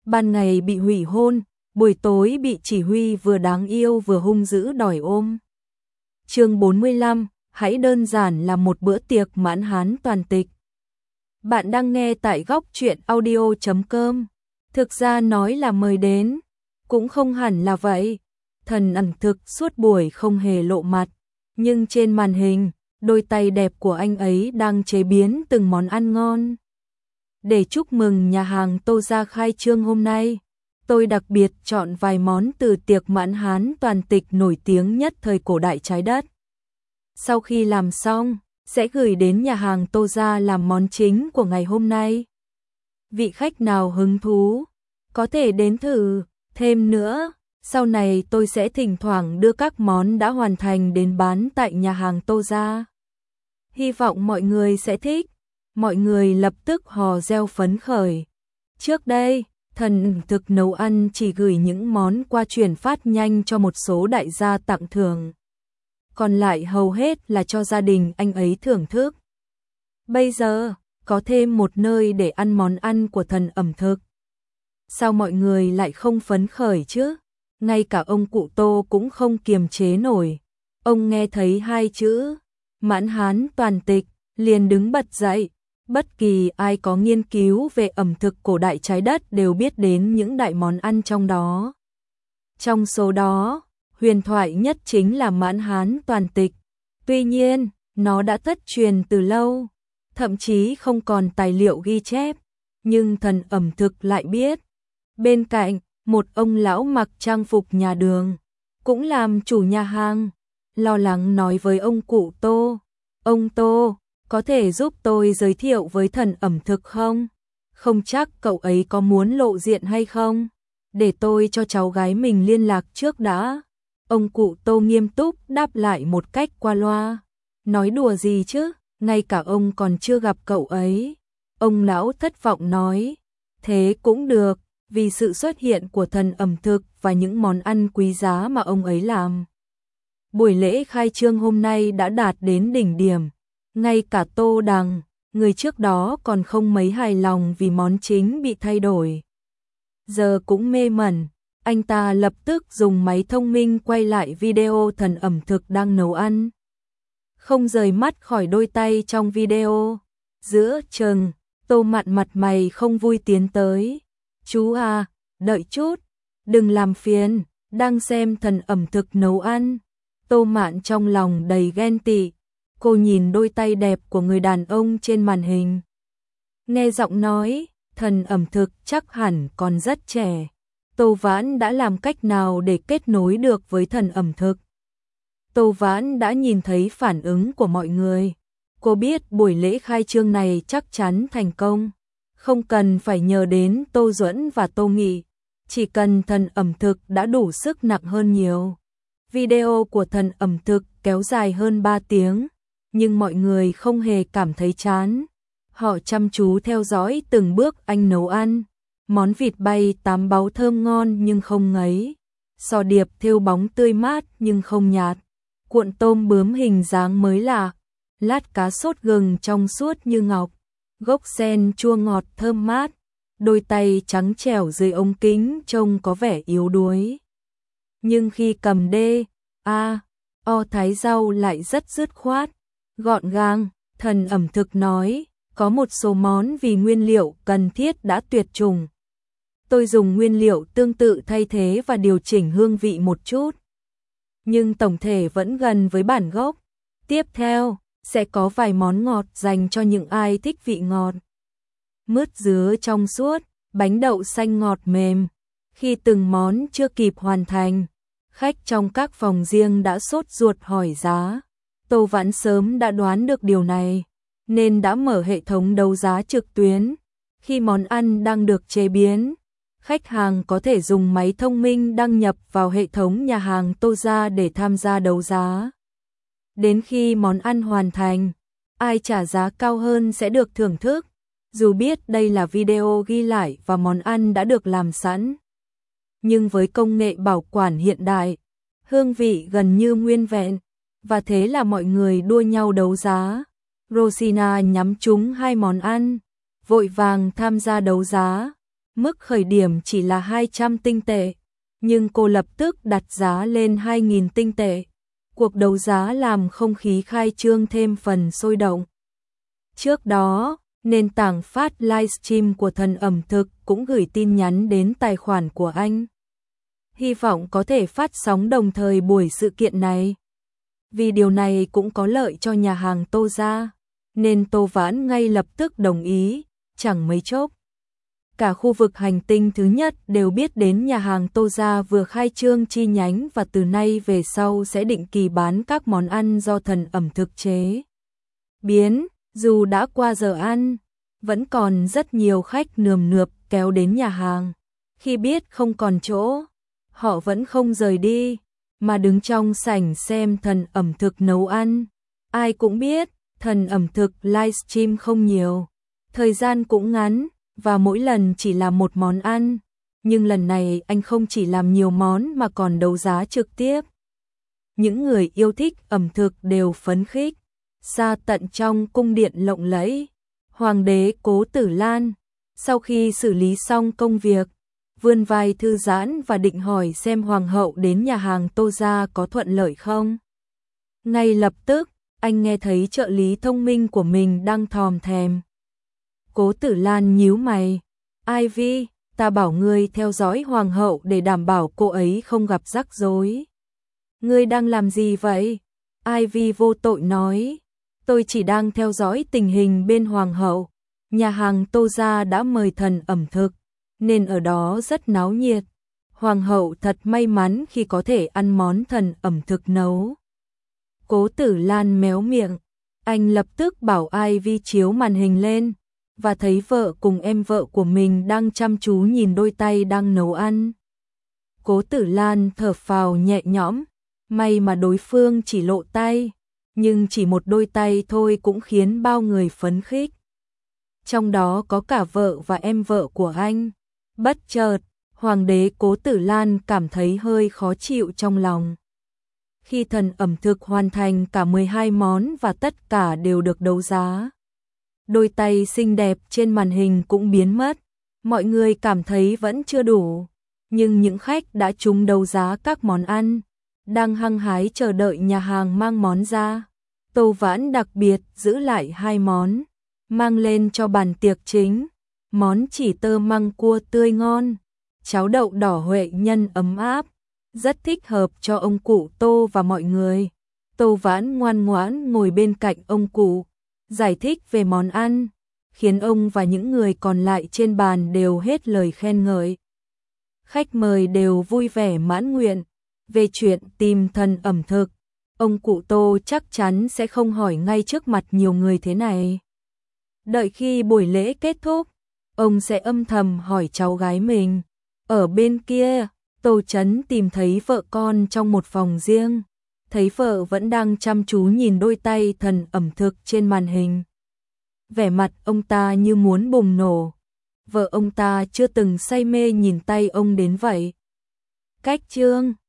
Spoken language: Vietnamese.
ban ngày bị hủy hôn, buổi tối bị chỉ huy vừa đáng yêu vừa hung dữ đòi ôm. Chương 45, hãy đơn giản là một bữa tiệc mãn hán toàn tịch. Bạn đang nghe tại góc truyện audio.com. Thực ra nói là mời đến, cũng không hẳn là vậy. Thần ẩn thực suốt buổi không hề lộ mặt, nhưng trên màn hình, đôi tay đẹp của anh ấy đang chế biến từng món ăn ngon. Để chúc mừng nhà hàng Tô Gia khai trương hôm nay, tôi đặc biệt chọn vài món từ tiệc mãn hán toàn tịch nổi tiếng nhất thời cổ đại trái đất. Sau khi làm xong, sẽ gửi đến nhà hàng Tô Gia làm món chính của ngày hôm nay. Vị khách nào hứng thú, có thể đến thử. Thêm nữa, sau này tôi sẽ thỉnh thoảng đưa các món đã hoàn thành đến bán tại nhà hàng Tô Gia. Hy vọng mọi người sẽ thích. Mọi người lập tức hò reo phấn khởi. Trước đây, thần thực nấu ăn chỉ gửi những món qua chuyển phát nhanh cho một số đại gia tặng thưởng. Còn lại hầu hết là cho gia đình anh ấy thưởng thức. Bây giờ, có thêm một nơi để ăn món ăn của thần ẩm thực. Sao mọi người lại không phấn khởi chứ? Ngay cả ông cụ Tô cũng không kiềm chế nổi. Ông nghe thấy hai chữ mãn hán toàn tịch, liền đứng bật dậy. Bất kỳ ai có nghiên cứu về ẩm thực cổ đại trái đất đều biết đến những đại món ăn trong đó. Trong số đó, huyền thoại nhất chính là mãn hán toàn tịch. Tuy nhiên, nó đã thất truyền từ lâu, thậm chí không còn tài liệu ghi chép, nhưng thần ẩm thực lại biết. Bên cạnh, một ông lão mặc trang phục nhà đường, cũng làm chủ nhà hàng, lo lắng nói với ông cụ Tô, ông Tô, có thể giúp tôi giới thiệu với thần ẩm thực không? Không chắc cậu ấy có muốn lộ diện hay không? Để tôi cho cháu gái mình liên lạc trước đã. Ông cụ Tô nghiêm túc đáp lại một cách qua loa. Nói đùa gì chứ, ngay cả ông còn chưa gặp cậu ấy. Ông lão thất vọng nói, thế cũng được, vì sự xuất hiện của thần ẩm thực và những món ăn quý giá mà ông ấy làm. Buổi lễ khai trương hôm nay đã đạt đến đỉnh điểm. Ngay cả Tô Đằng, người trước đó còn không mấy hài lòng vì món chính bị thay đổi, giờ cũng mê mẩn. Anh ta lập tức dùng máy thông minh quay lại video thần ẩm thực đang nấu ăn, không rời mắt khỏi đôi tay trong video. Giữa chừng, Tô Mạn mặt mày không vui tiến tới. Chú à, đợi chút, đừng làm phiền, đang xem thần ẩm thực nấu ăn. Tô Mạn trong lòng đầy ghen tị. Cô nhìn đôi tay đẹp của người đàn ông trên màn hình. Nghe giọng nói, thần ẩm thực chắc hẳn còn rất trẻ. Tô Vãn đã làm cách nào để kết nối được với thần ẩm thực? Tô Vãn đã nhìn thấy phản ứng của mọi người. Cô biết buổi lễ khai trương này chắc chắn thành công. Không cần phải nhờ đến Tô Duẫn và Tô Nghị. Chỉ cần thần ẩm thực đã đủ sức nặng hơn nhiều. Video của thần ẩm thực kéo dài hơn 3 tiếng. Nhưng mọi người không hề cảm thấy chán. Họ chăm chú theo dõi từng bước anh nấu ăn. Món vịt bay tám báu thơm ngon nhưng không ngấy. Sò điệp thêu bóng tươi mát nhưng không nhạt. Cuộn tôm bướm hình dáng mới lạ. Lát cá sốt gừng trong suốt như ngọc. Gốc sen chua ngọt thơm mát. Đôi tay trắng trẻo dưới ống kính trông có vẻ yếu đuối. Nhưng khi cầm thái rau lại rất dứt khoát, gọn gàng. Thần ẩm thực nói, có một số món vì nguyên liệu cần thiết đã tuyệt chủng. Tôi dùng nguyên liệu tương tự thay thế và điều chỉnh hương vị một chút. Nhưng tổng thể vẫn gần với bản gốc. Tiếp theo, sẽ có vài món ngọt dành cho những ai thích vị ngọt. Mứt dứa trong suốt, bánh đậu xanh ngọt mềm. Khi từng món chưa kịp hoàn thành, khách trong các phòng riêng đã sốt ruột hỏi giá. Tô Vãn sớm đã đoán được điều này, nên đã mở hệ thống đấu giá trực tuyến. Khi món ăn đang được chế biến, khách hàng có thể dùng máy thông minh đăng nhập vào hệ thống nhà hàng Tô Gia để tham gia đấu giá. Đến khi món ăn hoàn thành, ai trả giá cao hơn sẽ được thưởng thức, dù biết đây là video ghi lại và món ăn đã được làm sẵn. Nhưng với công nghệ bảo quản hiện đại, hương vị gần như nguyên vẹn, và thế là mọi người đua nhau đấu giá. Rosina nhắm trúng hai món ăn, vội vàng tham gia đấu giá. Mức khởi điểm chỉ là 200 tinh tệ, nhưng cô lập tức đặt giá lên 2.000 tinh tệ. Cuộc đấu giá làm không khí khai trương thêm phần sôi động. Trước đó, nền tảng phát livestream của Thần ẩm thực cũng gửi tin nhắn đến tài khoản của anh. Hy vọng có thể phát sóng đồng thời buổi sự kiện này. Vì điều này cũng có lợi cho nhà hàng Tô Gia, nên Tô Vãn ngay lập tức đồng ý, chẳng mấy chốc. Cả khu vực hành tinh thứ nhất đều biết đến nhà hàng Tô Gia vừa khai trương chi nhánh và từ nay về sau sẽ định kỳ bán các món ăn do Thần ẩm thực chế biến. Dù đã qua giờ ăn, vẫn còn rất nhiều khách nườm nượp kéo đến nhà hàng. Khi biết không còn chỗ, họ vẫn không rời đi, mà đứng trong sảnh xem Thần ẩm thực nấu ăn. Ai cũng biết, Thần ẩm thực livestream không nhiều, thời gian cũng ngắn, và mỗi lần chỉ làm một món ăn. Nhưng lần này anh không chỉ làm nhiều món mà còn đấu giá trực tiếp. Những người yêu thích ẩm thực đều phấn khích. Xa tận trong cung điện lộng lẫy, Hoàng đế Cố Tử Lan, sau khi xử lý xong công việc, vươn vai thư giãn và định hỏi xem Hoàng hậu đến nhà hàng Tô Gia có thuận lợi không. Ngay lập tức, anh nghe thấy trợ lý thông minh của mình đang thòm thèm. Cố Tử Lan nhíu mày, Ivy, ta bảo ngươi theo dõi Hoàng hậu để đảm bảo cô ấy không gặp rắc rối. Ngươi đang làm gì vậy? Ivy vô tội nói. Tôi chỉ đang theo dõi tình hình bên Hoàng hậu. Nhà hàng Tô Gia đã mời Thần ẩm thực, nên ở đó rất náo nhiệt. Hoàng hậu thật may mắn khi có thể ăn món Thần ẩm thực nấu. Cố Tử Lan méo miệng. Anh lập tức bảo Ivy chiếu màn hình lên, và thấy vợ cùng em vợ của mình đang chăm chú nhìn đôi tay đang nấu ăn. Cố Tử Lan thở phào nhẹ nhõm, may mà đối phương chỉ lộ tay. Nhưng chỉ một đôi tay thôi cũng khiến bao người phấn khích. Trong đó có cả vợ và em vợ của anh. Bất chợt, Hoàng đế Cố Tử Lan cảm thấy hơi khó chịu trong lòng. Khi Thần ẩm thực hoàn thành cả 12 món và tất cả đều được đấu giá, đôi tay xinh đẹp trên màn hình cũng biến mất. Mọi người cảm thấy vẫn chưa đủ. Nhưng những khách đã trúng đấu giá các món ăn, đang hăng hái chờ đợi nhà hàng mang món ra. Tô Vãn đặc biệt giữ lại 2 món, mang lên cho bàn tiệc chính. Món chỉ tơ măng cua tươi ngon, cháo đậu đỏ Huệ nhân ấm áp, rất thích hợp cho ông cụ Tô và mọi người. Tô Vãn ngoan ngoãn ngồi bên cạnh ông cụ, giải thích về món ăn, khiến ông và những người còn lại trên bàn đều hết lời khen ngợi. Khách mời đều vui vẻ mãn nguyện. Về chuyện tìm Thần ẩm thực, ông cụ Tô chắc chắn sẽ không hỏi ngay trước mặt nhiều người thế này. Đợi khi buổi lễ kết thúc, ông sẽ âm thầm hỏi cháu gái mình. Ở bên kia, Tô Chấn tìm thấy vợ con trong một phòng riêng, thấy vợ vẫn đang chăm chú nhìn đôi tay Thần ẩm thực trên màn hình. Vẻ mặt ông ta như muốn bùng nổ. Vợ ông ta chưa từng say mê nhìn tay ông đến vậy. Cách chương